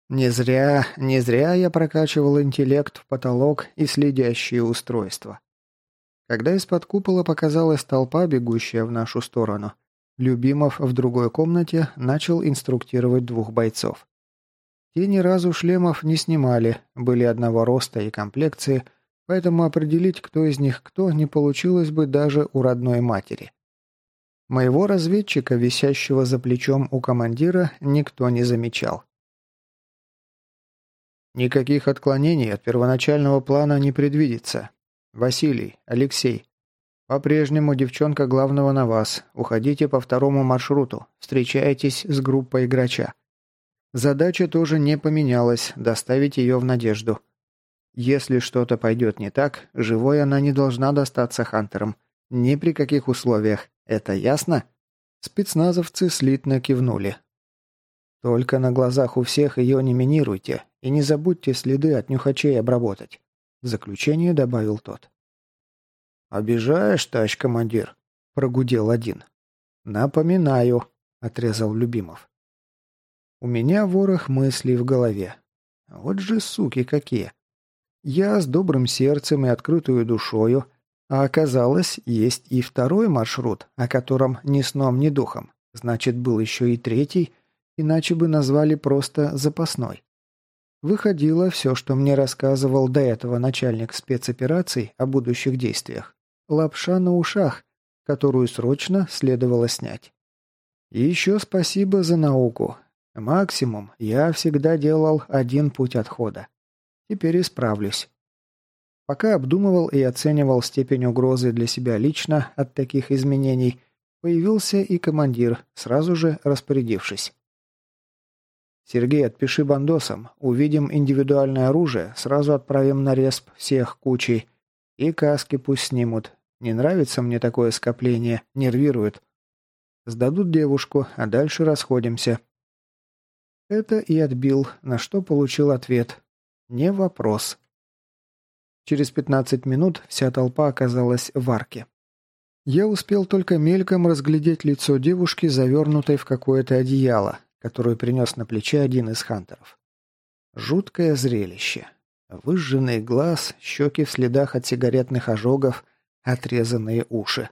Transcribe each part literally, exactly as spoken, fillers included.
Не зря, не зря я прокачивал интеллект в потолок и следящие устройства. Когда из-под купола показалась толпа, бегущая в нашу сторону, Любимов в другой комнате начал инструктировать двух бойцов. Те ни разу шлемов не снимали, были одного роста и комплекции, поэтому определить, кто из них кто, не получилось бы даже у родной матери. Моего разведчика, висящего за плечом у командира, никто не замечал. Никаких отклонений от первоначального плана не предвидится. Василий, Алексей. По-прежнему девчонка главного на вас. Уходите по второму маршруту. Встречайтесь с группой Грача. Задача тоже не поменялась – доставить ее в Надежду. Если что-то пойдет не так, живой она не должна достаться хантерам. Ни при каких условиях. Это ясно? Спецназовцы слитно кивнули. Только на глазах у всех ее не минируйте и не забудьте следы от нюхачей обработать. В заключение добавил тот. «Обижаешь, товарищ командир?» – прогудел один. «Напоминаю», – отрезал Любимов. У меня ворох мыслей в голове. Вот же суки какие. Я с добрым сердцем и открытую душою, а оказалось, есть и второй маршрут, о котором ни сном, ни духом. Значит, был еще и третий, иначе бы назвали просто запасной. Выходило все, что мне рассказывал до этого начальник спецопераций о будущих действиях. Лапша на ушах, которую срочно следовало снять. И еще спасибо за науку. Максимум я всегда делал один путь отхода. Теперь исправлюсь. Пока обдумывал и оценивал степень угрозы для себя лично от таких изменений, появился и командир, сразу же распорядившись. «Сергей, отпиши бандосам. Увидим индивидуальное оружие, сразу отправим на респ всех кучей. И каски пусть снимут. Не нравится мне такое скопление, нервирует. Сдадут девушку, а дальше расходимся». Это и отбил, на что получил ответ. Не вопрос. Через пятнадцать минут вся толпа оказалась в арке. Я успел только мельком разглядеть лицо девушки, завернутой в какое-то одеяло, которую принес на плече один из хантеров. Жуткое зрелище. Выжженный глаз, щеки в следах от сигаретных ожогов, отрезанные уши.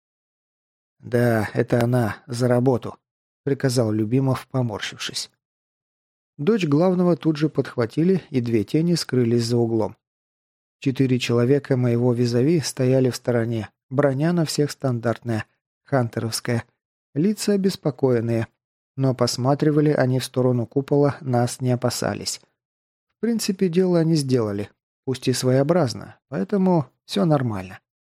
«Да, это она, за работу», — приказал Любимов, поморщившись. Дочь главного тут же подхватили, и две тени скрылись за углом. Четыре человека моего визави стояли в стороне, броня на всех стандартная, хантеровская, лица обеспокоенные, но посматривали они в сторону купола, нас не опасались. В принципе, дело они сделали, пусть и своеобразно, поэтому все нормально.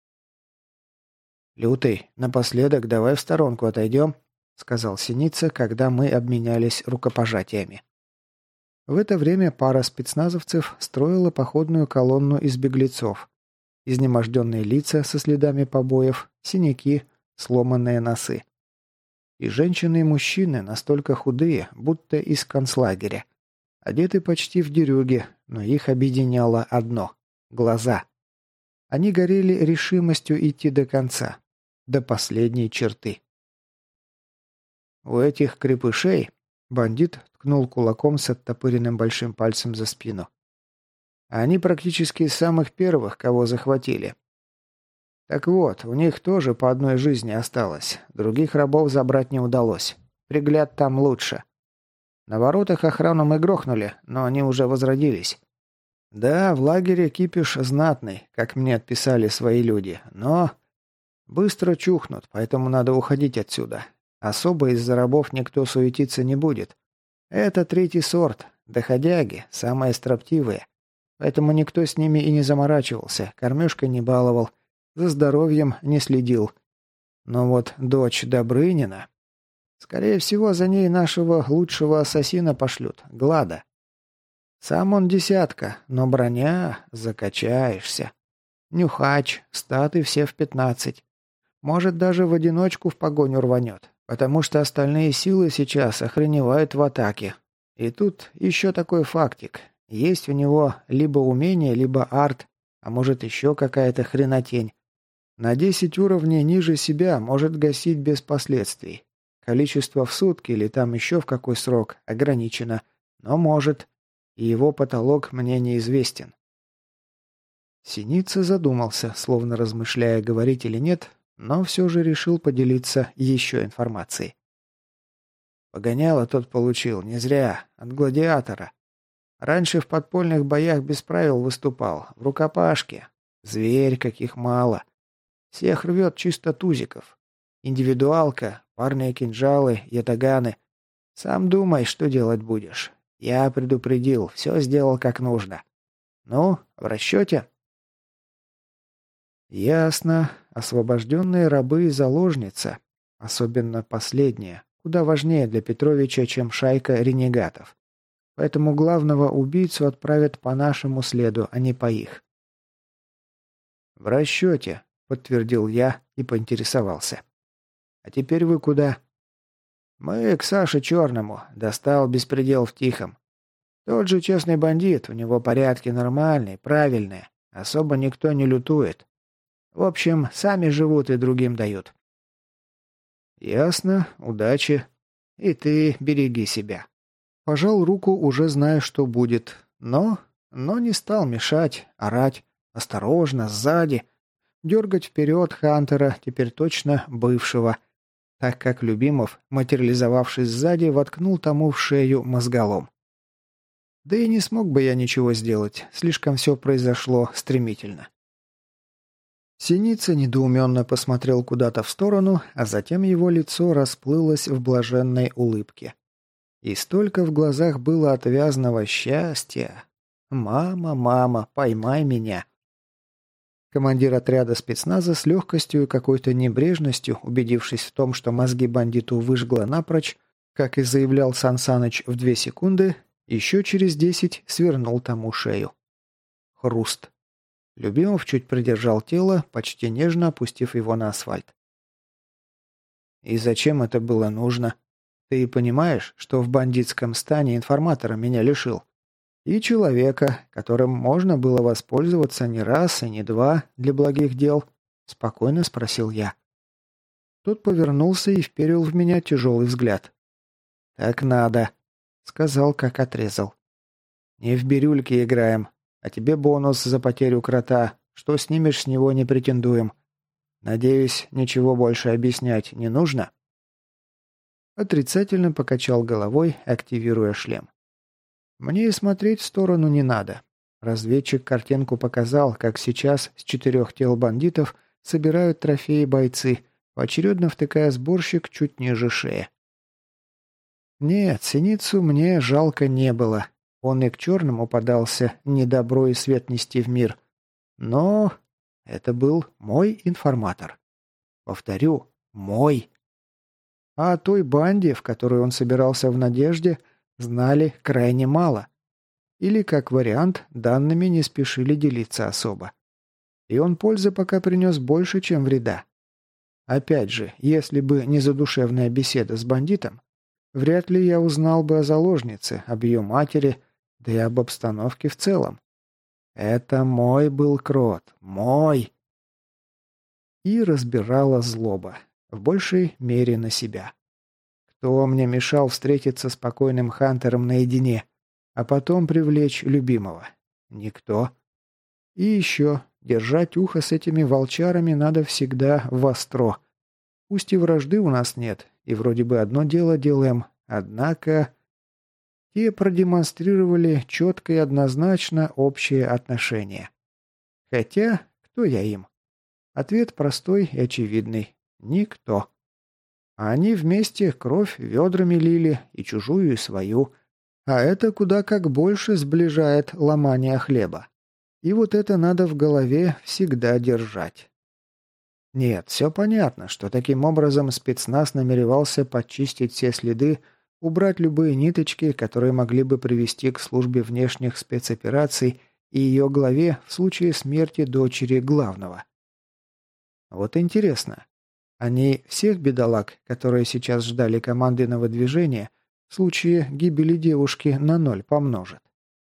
«Лютый, напоследок давай в сторонку отойдем», — сказал Синица, когда мы обменялись рукопожатиями. В это время пара спецназовцев строила походную колонну из беглецов. Изнеможденные лица со следами побоев, синяки, сломанные носы. И женщины и мужчины настолько худые, будто из концлагеря. Одеты почти в дерюги, но их объединяло одно – глаза. Они горели решимостью идти до конца, до последней черты. У этих крепышей бандит ткнул кулаком с оттопыренным большим пальцем за спину. Они практически из самых первых, кого захватили. Так вот, у них тоже по одной жизни осталось. Других рабов забрать не удалось. Пригляд там лучше. На воротах охрану мы грохнули, но они уже возродились. Да, в лагере кипиш знатный, как мне отписали свои люди, но быстро чухнут, поэтому надо уходить отсюда. Особо из-за рабов никто суетиться не будет. Это третий сорт, доходяги, самые строптивые. Поэтому никто с ними и не заморачивался, кормежкой не баловал, за здоровьем не следил. Но вот дочь Добрынина... Скорее всего, за ней нашего лучшего ассасина пошлют, Глада. Сам он десятка, но броня... закачаешься. Нюхач, статы все в пятнадцать. Может, даже в одиночку в погоню рванет. Потому что остальные силы сейчас охреневают в атаке. И тут еще такой фактик. Есть у него либо умение, либо арт, а может еще какая-то хренотень. На десять уровней ниже себя может гасить без последствий. Количество в сутки или там еще в какой срок ограничено, Но может. И его потолок мне неизвестен. Синица задумался, словно размышляя, говорить или нет, но все же решил поделиться еще информацией. Погоняло тот получил, не зря, от гладиатора. Раньше в подпольных боях без правил выступал, в рукопашке. Зверь, каких мало. Всех рвет чисто тузиков. Индивидуалка, парные кинжалы, ятаганы. Сам думай, что делать будешь. Я предупредил, все сделал как нужно. Ну, в расчете? Ясно. Освобожденные рабы и заложница. Особенно последняя. Куда важнее для Петровича, чем шайка ренегатов. Поэтому главного убийцу отправят по нашему следу, а не по их. «В расчете», — подтвердил я и поинтересовался. «А теперь вы куда?» «Мы к Саше Черному. Достал беспредел в Тихом. Тот же честный бандит, у него порядки нормальные, правильные. Особо никто не лютует. В общем, сами живут и другим дают». «Ясно. Удачи. И ты береги себя». Пожал руку, уже зная, что будет. Но... но не стал мешать, орать. Осторожно, сзади. Дергать вперед Хантера, теперь точно бывшего. Так как Любимов, материализовавшись сзади, воткнул тому в шею мозголом. Да и не смог бы я ничего сделать. Слишком все произошло стремительно. Синица недоуменно посмотрел куда-то в сторону, а затем его лицо расплылось в блаженной улыбке. И столько в глазах было отвязного счастья. «Мама, мама, поймай меня!» Командир отряда спецназа с легкостью и какой-то небрежностью, убедившись в том, что мозги бандиту выжгло напрочь, как и заявлял Сан Саныч в две секунды, еще через десять свернул тому шею. Хруст. Любимов чуть придержал тело, почти нежно опустив его на асфальт. «И зачем это было нужно? Ты понимаешь, что в бандитском стане информатора меня лишил? И человека, которым можно было воспользоваться не раз и не два для благих дел?» – спокойно спросил я. Тот повернулся и вперил в меня тяжелый взгляд. «Так надо», – сказал, как отрезал. «Не в бирюльке играем, а тебе бонус за потерю крота. Что снимешь, с него не претендуем. Надеюсь, ничего больше объяснять не нужно?» Отрицательно покачал головой, активируя шлем. Мне и смотреть в сторону не надо. Разведчик картинку показал, как сейчас с четырех тел бандитов собирают трофеи бойцы, поочередно втыкая сборщик чуть ниже шеи. Нет, Синицу мне жалко не было. Он и к черному подался, не добро и свет нести в мир. Но это был мой информатор. Повторю, мой. А о той банде, в которую он собирался в надежде, знали крайне мало. Или, как вариант, данными не спешили делиться особо. И он пользы пока принес больше, чем вреда. Опять же, если бы не задушевная беседа с бандитом, вряд ли я узнал бы о заложнице, об ее матери, да и об обстановке в целом. Это мой был крот, мой. И разбирала злоба, в большей мере на себя. Кто мне мешал встретиться с покойным Хантером наедине, а потом привлечь любимого? Никто. И еще, держать ухо с этими волчарами надо всегда востро. Пусть и вражды у нас нет, и вроде бы одно дело делаем, однако... Те продемонстрировали четко и однозначно общее отношение. Хотя, кто я им? Ответ простой и очевидный. Никто. А они вместе кровь ведрами лили, и чужую, и свою. А это куда как больше сближает ломание хлеба. И вот это надо в голове всегда держать. Нет, все понятно, что таким образом спецназ намеревался почистить все следы, убрать любые ниточки, которые могли бы привести к службе внешних спецопераций и ее главе в случае смерти дочери главного. Вот интересно, они всех бедолаг, которые сейчас ждали команды на выдвижение, в случае гибели девушки на ноль помножат?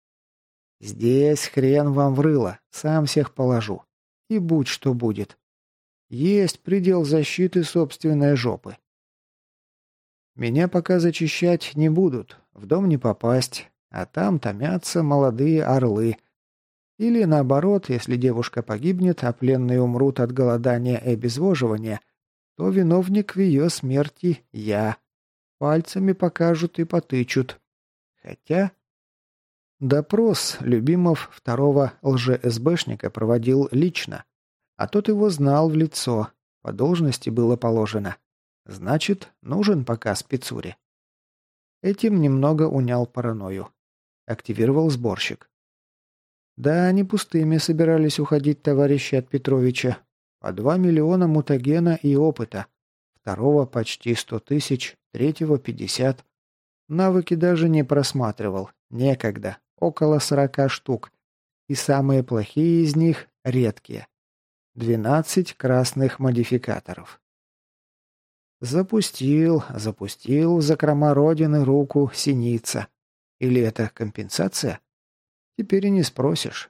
Здесь хрен вам в рыло, сам всех положу. И будь что будет. Есть предел защиты собственной жопы. Меня пока зачищать не будут, в дом не попасть, а там томятся молодые орлы. Или наоборот, если девушка погибнет, а пленные умрут от голодания и обезвоживания, то виновник в ее смерти я. Пальцами покажут и потычут. Хотя... Допрос Любимов второго лже-эсбэшника проводил лично, а тот его знал в лицо, по должности было положено. Значит, нужен пока спецуре. Этим немного унял паранойю. Активировал сборщик. Да, не пустыми собирались уходить товарищи от Петровича. По два миллиона мутагена и опыта. Второго почти сто тысяч, третьего пятьдесят. Навыки даже не просматривал. Некогда. Около сорока штук. И самые плохие из них – редкие. двенадцать красных модификаторов. Запустил, запустил в закрома родины руку синица. Или это компенсация? Теперь и не спросишь.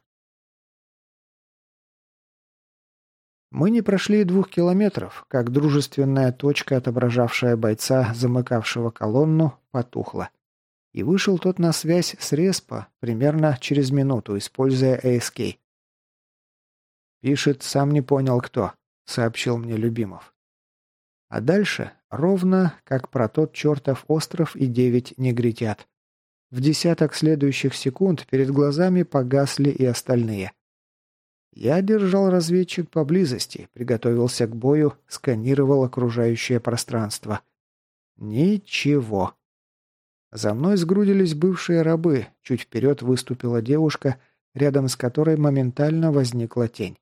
Мы не прошли двух километров, как дружественная точка, отображавшая бойца, замыкавшего колонну, потухла. И вышел тот на связь с Респо примерно через минуту, используя эй эс кей. «Пишет, сам не понял кто», — сообщил мне Любимов. А дальше ровно, как про тот чертов остров и девять негритят. В десяток следующих секунд перед глазами погасли и остальные. Я держал разведчик поблизости, приготовился к бою, сканировал окружающее пространство. Ничего. За мной сгрудились бывшие рабы, чуть вперед выступила девушка, рядом с которой моментально возникла тень.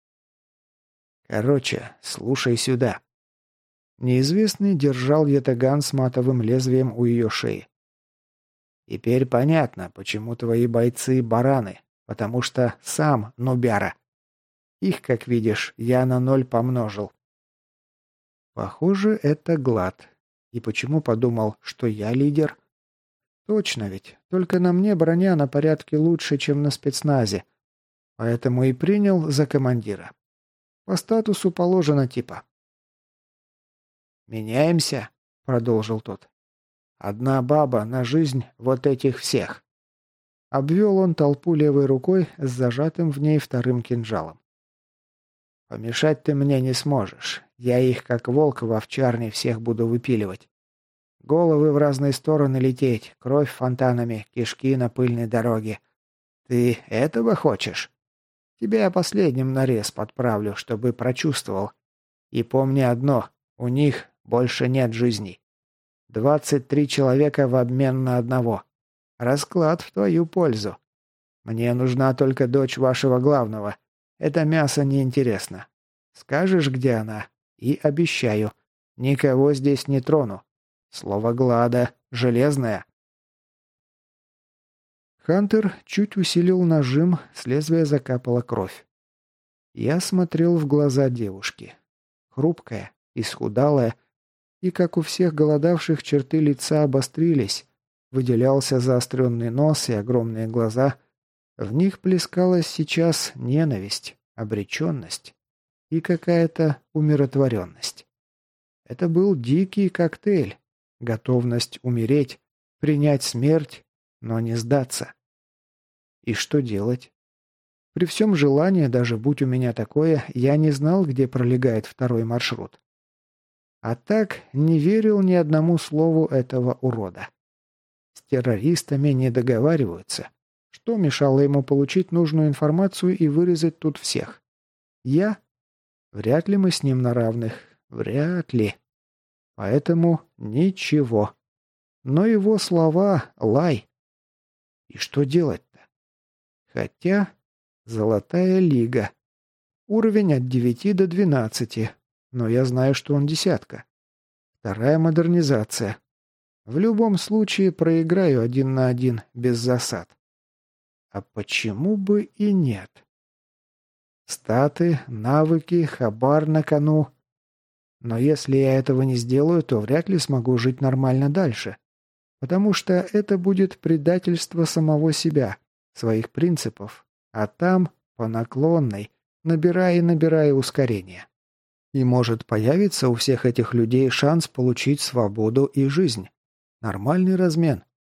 «Короче, слушай сюда». Неизвестный держал ятаган с матовым лезвием у ее шеи. «Теперь понятно, почему твои бойцы бараны, потому что сам нубяра. Их, как видишь, я на ноль помножил». Похоже, это Глад. И почему подумал, что я лидер? Точно ведь, только на мне броня на порядке лучше, чем на спецназе. Поэтому и принял за командира. По статусу положено типа. «Меняемся», — продолжил тот. «Одна баба на жизнь вот этих всех». Обвел он толпу левой рукой с зажатым в ней вторым кинжалом. «Помешать ты мне не сможешь. Я их, как волк в овчарне, всех буду выпиливать. Головы в разные стороны лететь, кровь фонтанами, кишки на пыльной дороге. Ты этого хочешь? Тебя я последним нарез подправлю, чтобы прочувствовал. И помни одно, у них больше нет жизней. Двадцать три человека в обмен на одного. Расклад в твою пользу. Мне нужна только дочь вашего главного. Это мясо неинтересно. Скажешь, где она, и обещаю, никого здесь не трону. Слово Глада железное». Хантер чуть усилил нажим, с лезвия закапала кровь. Я смотрел в глаза девушки. Хрупкая, исхудалая, и, как у всех голодавших, черты лица обострились. Выделялся заостренный нос и огромные глаза. В них плескалась сейчас ненависть, обреченность и какая-то умиротворенность. Это был дикий коктейль. Готовность умереть, принять смерть, но не сдаться. И что делать? При всем желании, даже будь у меня такое, я не знал, где пролегает второй маршрут. А так не верил ни одному слову этого урода. С террористами не договариваются. Что мешало ему получить нужную информацию и вырезать тут всех? Я? Вряд ли мы с ним на равных. Вряд ли. Поэтому ничего. Но его слова — лай. И что делать-то? Хотя... Золотая лига. Уровень от девяти до двенадцати. Но я знаю, что он десятка. Вторая модернизация. В любом случае проиграю один на один, без засад. А почему бы и нет? Статы, навыки, хабар на кону. Но если я этого не сделаю, то вряд ли смогу жить нормально дальше. Потому что это будет предательство самого себя, своих принципов. А там, по наклонной, набирая и набирая ускорение. И может появиться у всех этих людей шанс получить свободу и жизнь. Нормальный размен.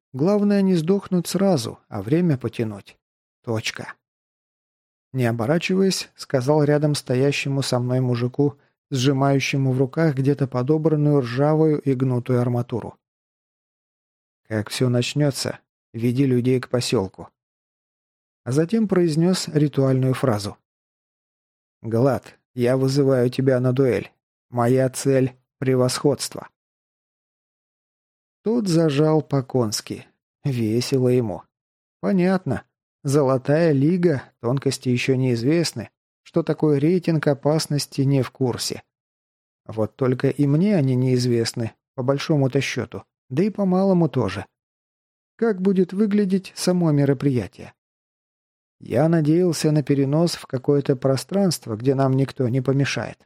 Главное не сдохнуть сразу, а время потянуть. Точка. Не оборачиваясь, сказал рядом стоящему со мной мужику, сжимающему в руках где-то подобранную ржавую и гнутую арматуру. «Как все начнется, веди людей к поселку». А затем произнес ритуальную фразу. «Глад, я вызываю тебя на дуэль. Моя цель — превосходство». Тут зажал по-конски. Весело ему. Понятно. Золотая лига, тонкости еще неизвестны. Что такое рейтинг опасности, не в курсе. Вот только и мне они неизвестны, по большому-то счету. Да и по малому тоже. Как будет выглядеть само мероприятие? Я надеялся на перенос в какое-то пространство, где нам никто не помешает.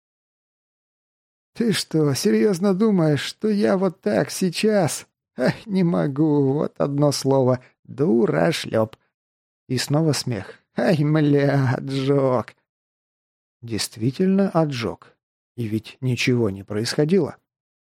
«Ты что, серьезно думаешь, что я вот так сейчас? Ах, не могу, вот одно слово. Дурашлеп». И снова смех. «Ай, мля, отжег». Действительно отжег. И ведь ничего не происходило.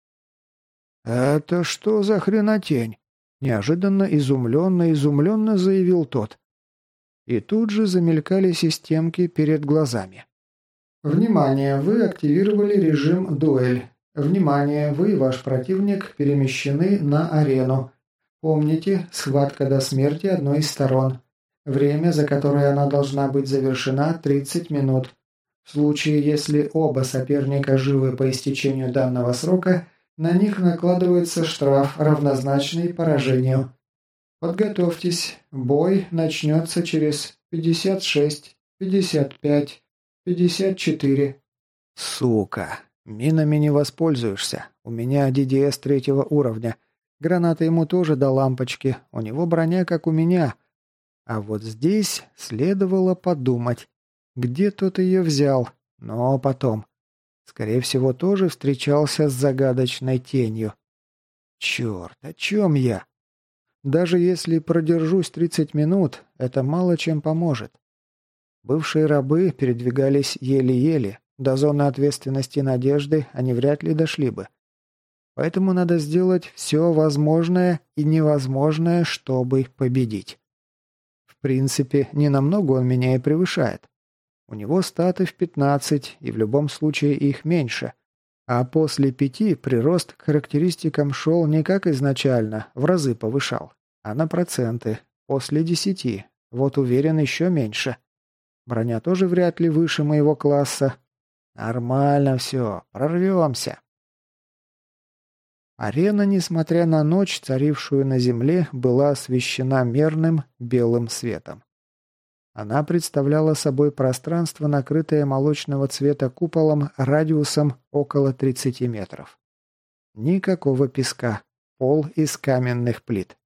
«Это что за хренотень?» Неожиданно, изумленно-изумленно заявил тот. И тут же замелькали системки перед глазами. «Внимание! Вы активировали режим «Дуэль». Внимание! Вы и ваш противник перемещены на арену. Помните, схватка до смерти одной из сторон. Время, за которое она должна быть завершена, тридцать минут. В случае, если оба соперника живы по истечению данного срока, на них накладывается штраф, равнозначный поражению. Подготовьтесь. Бой начнется через пятьдесят шесть, пятьдесят пять, пятьдесят четыре. Сука. Минами не воспользуешься. У меня ди ди эс третьего уровня. Граната ему тоже до лампочки. У него броня, как у меня. А вот здесь следовало подумать. Где тот ее взял? Но потом. Скорее всего, тоже встречался с загадочной тенью. Черт, о чем я? Даже если продержусь тридцать минут, это мало чем поможет. Бывшие рабы передвигались еле-еле. До зоны ответственности Надежды они вряд ли дошли бы. Поэтому надо сделать все возможное и невозможное, чтобы победить. В принципе, ненамного он меня и превышает. У него статы в пятнадцать, и в любом случае их меньше. А после пяти прирост к характеристикам шел не как изначально, в разы повышал, а на проценты. После десяти. Вот уверен, еще меньше. Броня тоже вряд ли выше моего класса. Нормально все, прорвемся. Арена, несмотря на ночь, царившую на земле, была освещена мерным белым светом. Она представляла собой пространство, накрытое молочного цвета куполом радиусом около тридцати метров. Никакого песка, пол из каменных плит.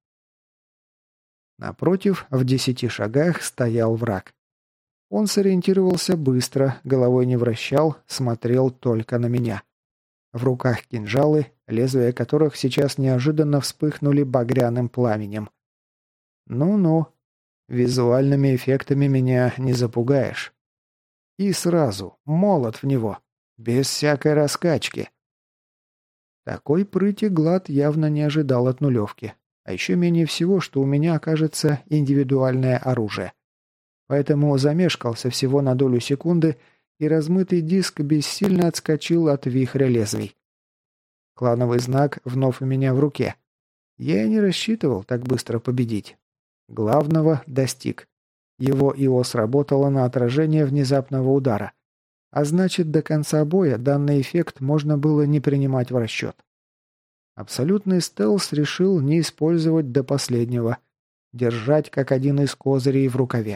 Напротив, в десяти шагах, стоял враг. Он сориентировался быстро, головой не вращал, смотрел только на меня. В руках кинжалы, лезвия которых сейчас неожиданно вспыхнули багряным пламенем. Ну-ну. Визуальными эффектами меня не запугаешь. И сразу молот в него, без всякой раскачки. Такой прыти Глад явно не ожидал от нулевки. А еще менее всего, что у меня окажется индивидуальное оружие. Поэтому замешкался всего на долю секунды, и размытый диск бессильно отскочил от вихря лезвий. Клановый знак вновь у меня в руке. Я и не рассчитывал так быстро победить. Главного достиг. Его ИО сработало на отражение внезапного удара. А значит, до конца боя данный эффект можно было не принимать в расчет. Абсолютный стелс решил не использовать до последнего. Держать как один из козырей в рукаве.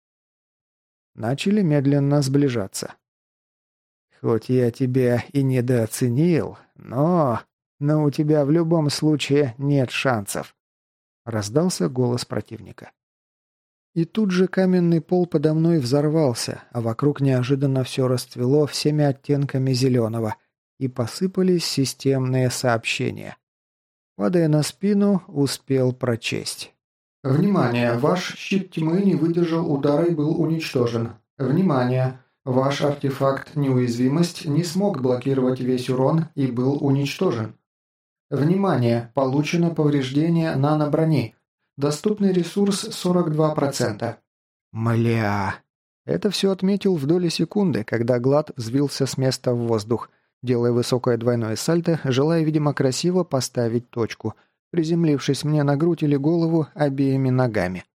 Начали медленно сближаться. «Хоть я тебя и недооценил, но... но у тебя в любом случае нет шансов», — раздался голос противника. И тут же каменный пол подо мной взорвался, а вокруг неожиданно все расцвело всеми оттенками зеленого, и посыпались системные сообщения. Падая на спину, успел прочесть. «Внимание! Ваш щит тьмы не выдержал удара и был уничтожен. Внимание! Ваш артефакт «Неуязвимость» не смог блокировать весь урон и был уничтожен. Внимание! Получено повреждение наноброни. Доступный ресурс сорок два процента. Мля! Это все отметил в доли секунды, когда Глад взвился с места в воздух, делая высокое двойное сальто, желая, видимо, красиво поставить точку, приземлившись мне на грудь или голову обеими ногами.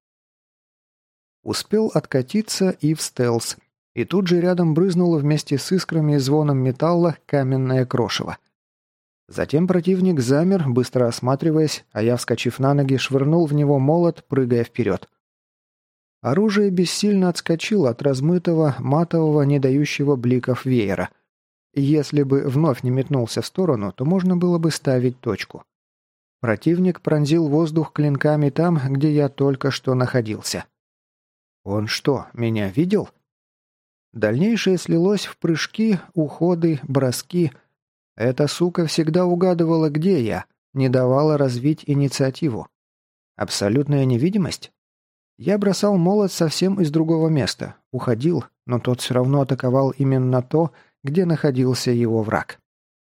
Успел откатиться и в стелс, и тут же рядом брызнуло вместе с искрами и звоном металла каменное крошево. Затем противник замер, быстро осматриваясь, а я, вскочив на ноги, швырнул в него молот, прыгая вперед. Оружие бессильно отскочило от размытого, матового, не дающего бликов веера. Если бы вновь не метнулся в сторону, то можно было бы ставить точку. Противник пронзил воздух клинками там, где я только что находился. Он что, меня видел? Дальнейшее слилось в прыжки, уходы, броски. Эта сука всегда угадывала, где я, не давала развить инициативу. Абсолютная невидимость? Я бросал молот совсем из другого места, уходил, но тот все равно атаковал именно то, где находился его враг.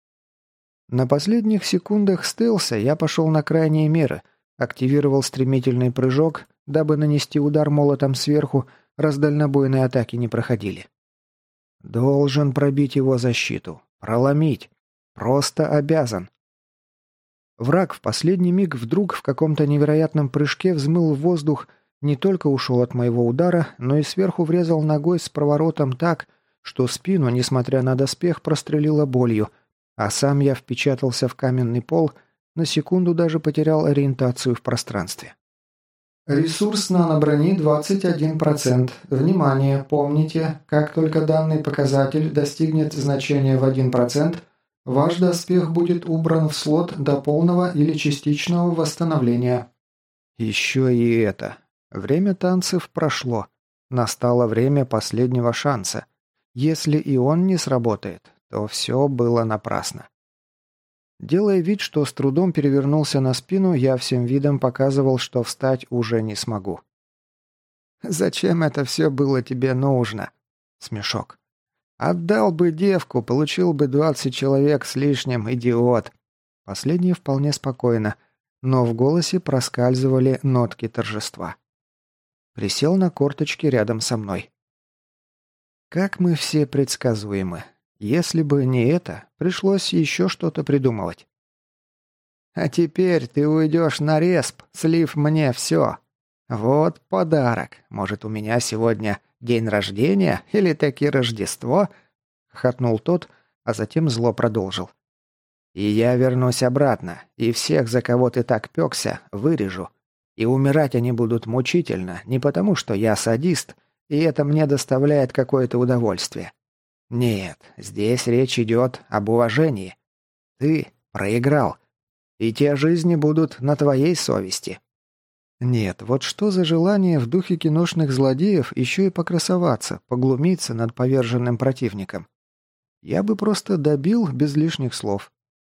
На последних секундах стелса я пошел на крайние меры, активировал стремительный прыжок, дабы нанести удар молотом сверху, раз дальнобойные атаки не проходили. Должен пробить его защиту, проломить. Просто обязан. Враг в последний миг вдруг в каком-то невероятном прыжке взмыл в воздух, не только ушел от моего удара, но и сверху врезал ногой с проворотом так, что спину, несмотря на доспех, прострелило болью, а сам я впечатался в каменный пол, на секунду даже потерял ориентацию в пространстве. Ресурс наноброни двадцать один процент. Внимание, помните, как только данный показатель достигнет значения в один процент, ваш доспех будет убран в слот до полного или частичного восстановления. Еще и это. Время танцев прошло. Настало время последнего шанса. Если и он не сработает, то все было напрасно. Делая вид, что с трудом перевернулся на спину, я всем видом показывал, что встать уже не смогу. «Зачем это все было тебе нужно?» Смешок. «Отдал бы девку, получил бы двадцать человек с лишним, идиот!» Последнее вполне спокойно, но в голосе проскальзывали нотки торжества. Присел на корточки рядом со мной. Как мы все предсказуемы. Если бы не это, пришлось еще что-то придумывать. «А теперь ты уйдешь на респ, слив мне все. Вот подарок. Может, у меня сегодня день рождения или таки Рождество?» — хохотнул тот, а затем зло продолжил. «И я вернусь обратно, и всех, за кого ты так пекся, вырежу. И умирать они будут мучительно, не потому что я садист, и это мне доставляет какое-то удовольствие. Нет, здесь речь идет об уважении. Ты проиграл, и те жизни будут на твоей совести». Нет, вот что за желание в духе киношных злодеев еще и покрасоваться, поглумиться над поверженным противником. Я бы просто добил без лишних слов.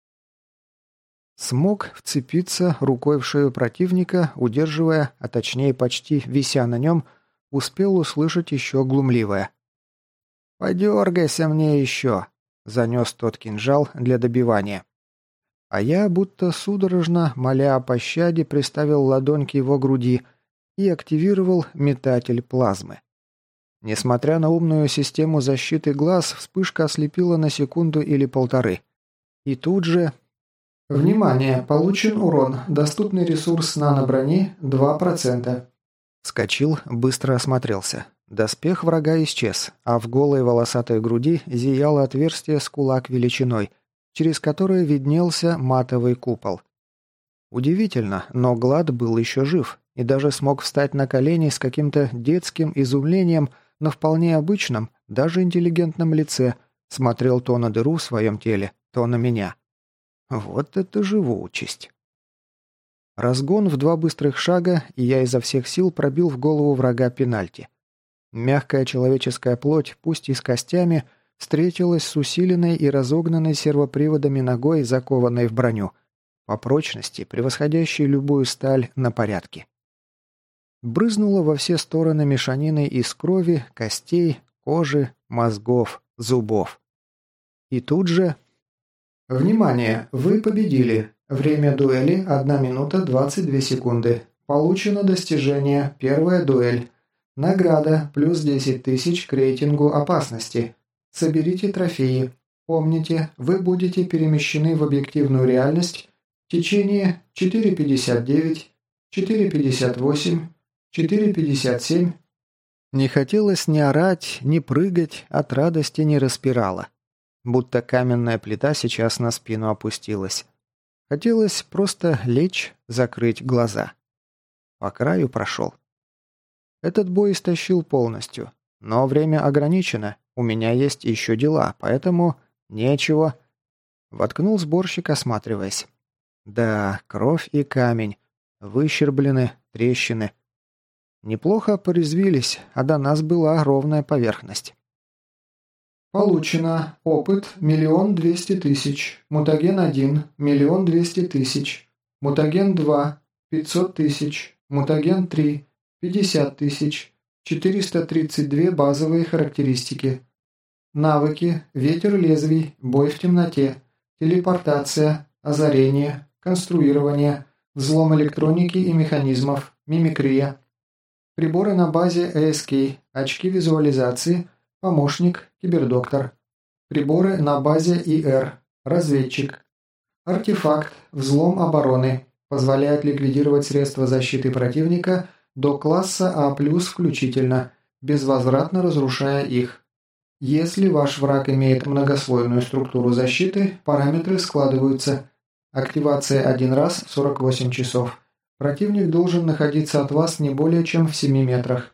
Смог вцепиться рукой в шею противника, удерживая, а точнее почти вися на нем, успел услышать еще глумливое. «Подергайся мне еще!» — занес тот кинжал для добивания. А я, будто судорожно, моля о пощаде, приставил ладонь к его груди и активировал метатель плазмы. Несмотря на умную систему защиты глаз, вспышка ослепила на секунду или полторы. И тут же... «Внимание! Получен урон. Доступный ресурс наноброни два процента». Вскочил, быстро осмотрелся. Доспех врага исчез, а в голой волосатой груди зияло отверстие с кулак величиной, через которое виднелся матовый купол. Удивительно, но Глад был еще жив и даже смог встать на колени с каким-то детским изумлением на вполне обычном, даже интеллигентном лице, смотрел то на дыру в своем теле, то на меня. Вот это живучесть. Разгон в два быстрых шага, и я изо всех сил пробил в голову врага пенальти. Мягкая человеческая плоть, пусть и с костями, встретилась с усиленной и разогнанной сервоприводами ногой, закованной в броню, по прочности, превосходящей любую сталь на порядке. Брызнула во все стороны мешаниной из крови, костей, кожи, мозгов, зубов. И тут же... Внимание! Вы победили. Время дуэли одна минута двадцать две секунды. Получено достижение «Первая дуэль». Награда плюс десять тысяч к рейтингу опасности. Соберите трофеи. Помните, вы будете перемещены в объективную реальность в течение четыре пятьдесят девять, четыре пятьдесят восемь, четыре пятьдесят семь. Не хотелось ни орать, ни прыгать, от радости не распирало. Будто каменная плита сейчас на спину опустилась. Хотелось просто лечь, закрыть глаза. По краю прошел. Этот бой истощил полностью. Но время ограничено, у меня есть еще дела, поэтому нечего. Воткнул сборщик, осматриваясь. Да, кровь и камень. Выщерблены, трещины. Неплохо порезвились, а до нас была ровная поверхность. Получено. Опыт миллион двести тысяч. Мутаген один миллион двести тысяч. Мутаген два пятьсот тысяч. Мутаген три пятьдесят тысяч. четыреста тридцать две базовые характеристики. Навыки. Ветер лезвий. Бой в темноте. Телепортация. Озарение. Конструирование. Взлом электроники и механизмов. Мимикрия. Приборы на базе эй эс кей. Очки визуализации. Помощник. Кибердоктор. Приборы на базе и эр. Разведчик. Артефакт. Взлом обороны. Позволяет ликвидировать средства защиты противника до класса А плюс включительно, безвозвратно разрушая их. Если ваш враг имеет многослойную структуру защиты, параметры складываются. Активация один раз в сорок восемь часов. Противник должен находиться от вас не более чем в семи метрах.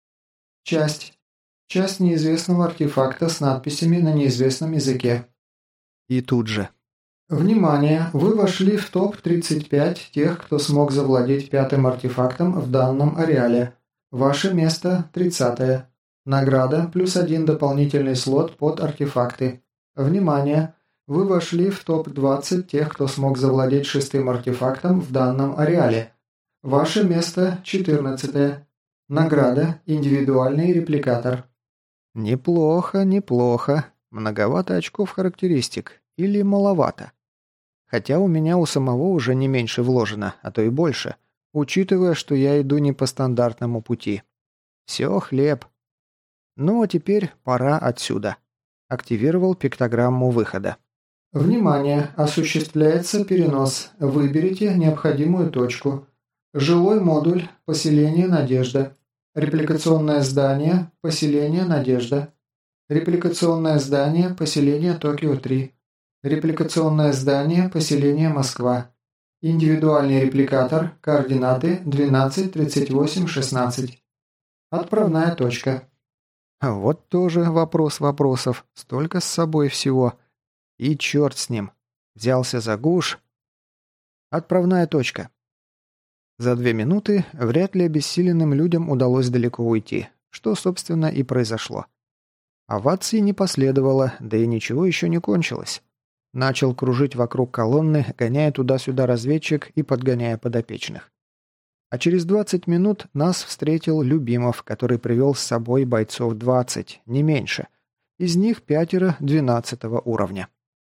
Часть. Часть неизвестного артефакта с надписями на неизвестном языке. И тут же. Внимание! Вы вошли в топ тридцать пять тех, кто смог завладеть пятым артефактом в данном ареале. Ваше место тридцатое. Награда плюс один дополнительный слот под артефакты. Внимание! Вы вошли в топ двадцать тех, кто смог завладеть шестым артефактом в данном ареале. Ваше место четырнадцатое. Награда индивидуальный репликатор. Неплохо, неплохо. Многовато очков характеристик. Или маловато. Хотя у меня у самого уже не меньше вложено, а то и больше, учитывая, что я иду не по стандартному пути. Все, хлеб. Ну а теперь пора отсюда. Активировал пиктограмму выхода. Внимание! Осуществляется перенос. Выберите необходимую точку. Жилой модуль. Поселение Надежда. Репликационное здание. Поселение Надежда. Репликационное здание. Поселение Токио три. Репликационное здание. Поселение Москва. Индивидуальный репликатор. Координаты двенадцать тридцать восемь шестнадцать. Отправная точка. Вот тоже вопрос вопросов. Столько с собой всего. И черт с ним. Взялся за гуш. Отправная точка. За две минуты вряд ли обессиленным людям удалось далеко уйти, что, собственно, и произошло. Оваций не последовало, да и ничего еще не кончилось. Начал кружить вокруг колонны, гоняя туда-сюда разведчик и подгоняя подопечных. А через двадцать минут нас встретил Любимов, который привел с собой бойцов двадцать, не меньше. Из них пятеро двенадцатого уровня.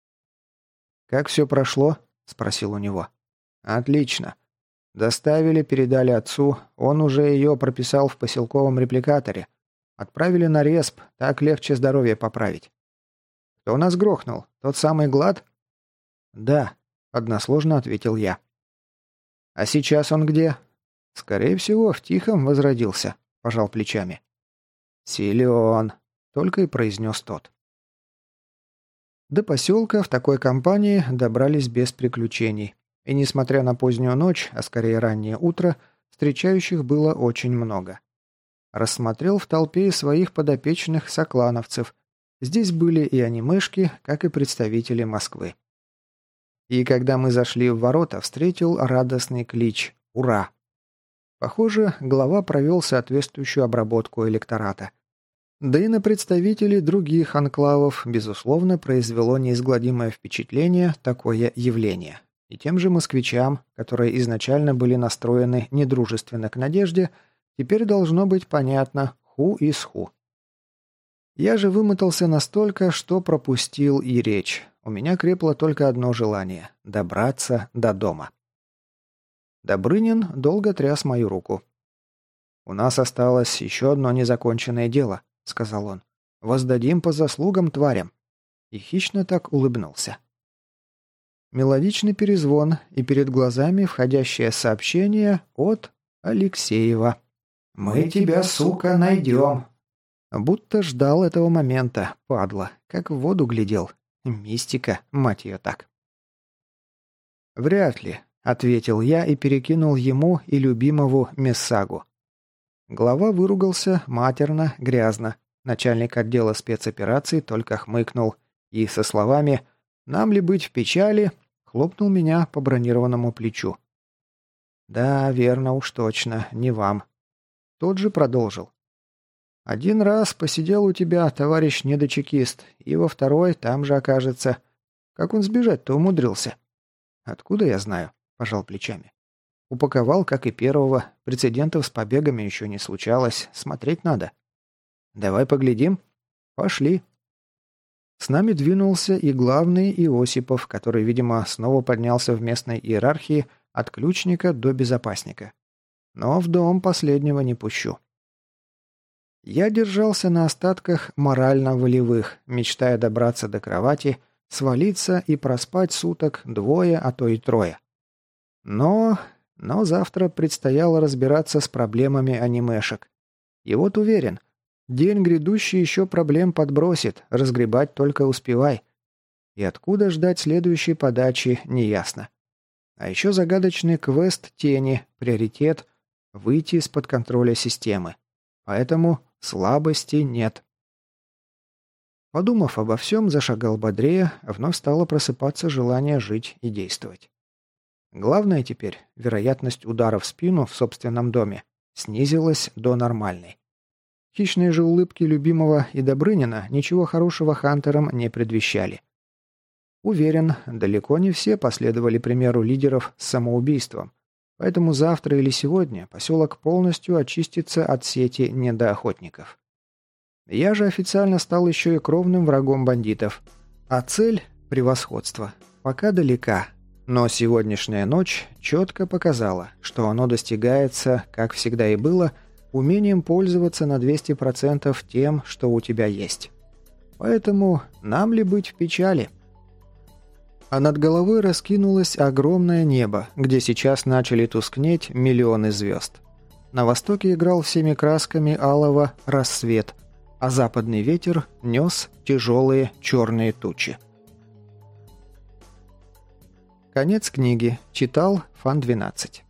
«Как все прошло?» – спросил у него. «Отлично. Доставили, передали отцу, он уже ее прописал в поселковом репликаторе. Отправили на респ, так легче здоровье поправить». «Кто нас грохнул? Тот самый Глад?» «Да», – односложно ответил я. «А сейчас он где?» «Скорее всего, в Тихом возродился», – пожал плечами. «Силен», – только и произнес тот. До поселка в такой компании добрались без приключений. И несмотря на позднюю ночь, а скорее раннее утро, встречающих было очень много. Рассмотрел в толпе своих подопечных соклановцев. Здесь были и анимешки, как и представители Москвы. И когда мы зашли в ворота, встретил радостный клич «Ура!». Похоже, глава провел соответствующую обработку электората. Да и на представителей других анклавов, безусловно, произвело неизгладимое впечатление такое явление. И тем же москвичам, которые изначально были настроены недружественно к Надежде, теперь должно быть понятно ху из ху. Я же вымотался настолько, что пропустил и речь. У меня крепло только одно желание – добраться до дома. Добрынин долго тряс мою руку. «У нас осталось еще одно незаконченное дело», – сказал он. «Воздадим по заслугам тварям». И хищно так улыбнулся. Мелодичный перезвон, и перед глазами входящее сообщение от Алексеева. «Мы тебя, сука, найдем». Будто ждал этого момента, падла, как в воду глядел. Мистика, мать ее так. «Вряд ли», — ответил я и перекинул ему и любимому Мессагу. Глава выругался матерно, грязно. Начальник отдела спецопераций только хмыкнул и со словами «Нам ли быть в печали?» хлопнул меня по бронированному плечу. «Да, верно уж точно, не вам». Тот же продолжил. «Один раз посидел у тебя, товарищ недочекист, и во второй там же окажется. Как он сбежать-то умудрился?» «Откуда я знаю?» – пожал плечами. «Упаковал, как и первого. Прецедентов с побегами еще не случалось. Смотреть надо». «Давай поглядим?» «Пошли». С нами двинулся и главный Иосипов, который, видимо, снова поднялся в местной иерархии от ключника до безопасника. Но в дом последнего не пущу. Я держался на остатках морально-волевых, мечтая добраться до кровати, свалиться и проспать суток двое, а то и трое. Но... но завтра предстояло разбираться с проблемами анимешек. И вот уверен, день грядущий еще проблем подбросит, разгребать только успевай. И откуда ждать следующей подачи, неясно. А еще загадочный квест тени, приоритет – выйти из-под контроля системы. Поэтому слабости нет. Подумав обо всем, зашагал бодрее, вновь стало просыпаться желание жить и действовать. Главное теперь, вероятность удара в спину в собственном доме снизилась до нормальной. Хищные же улыбки любимого и Добрынина ничего хорошего хантерам не предвещали. Уверен, далеко не все последовали примеру лидеров с самоубийством, поэтому завтра или сегодня поселок полностью очистится от сети недоохотников. Я же официально стал еще и кровным врагом бандитов, а цель – превосходство – пока далека, но сегодняшняя ночь четко показала, что оно достигается, как всегда и было, умением пользоваться на двести процентов тем, что у тебя есть. Поэтому нам ли быть в печали? А над головой раскинулось огромное небо, где сейчас начали тускнеть миллионы звезд. На востоке играл всеми красками алого рассвет, а западный ветер нес тяжелые черные тучи. Конец книги. Читал Фан двенадцать.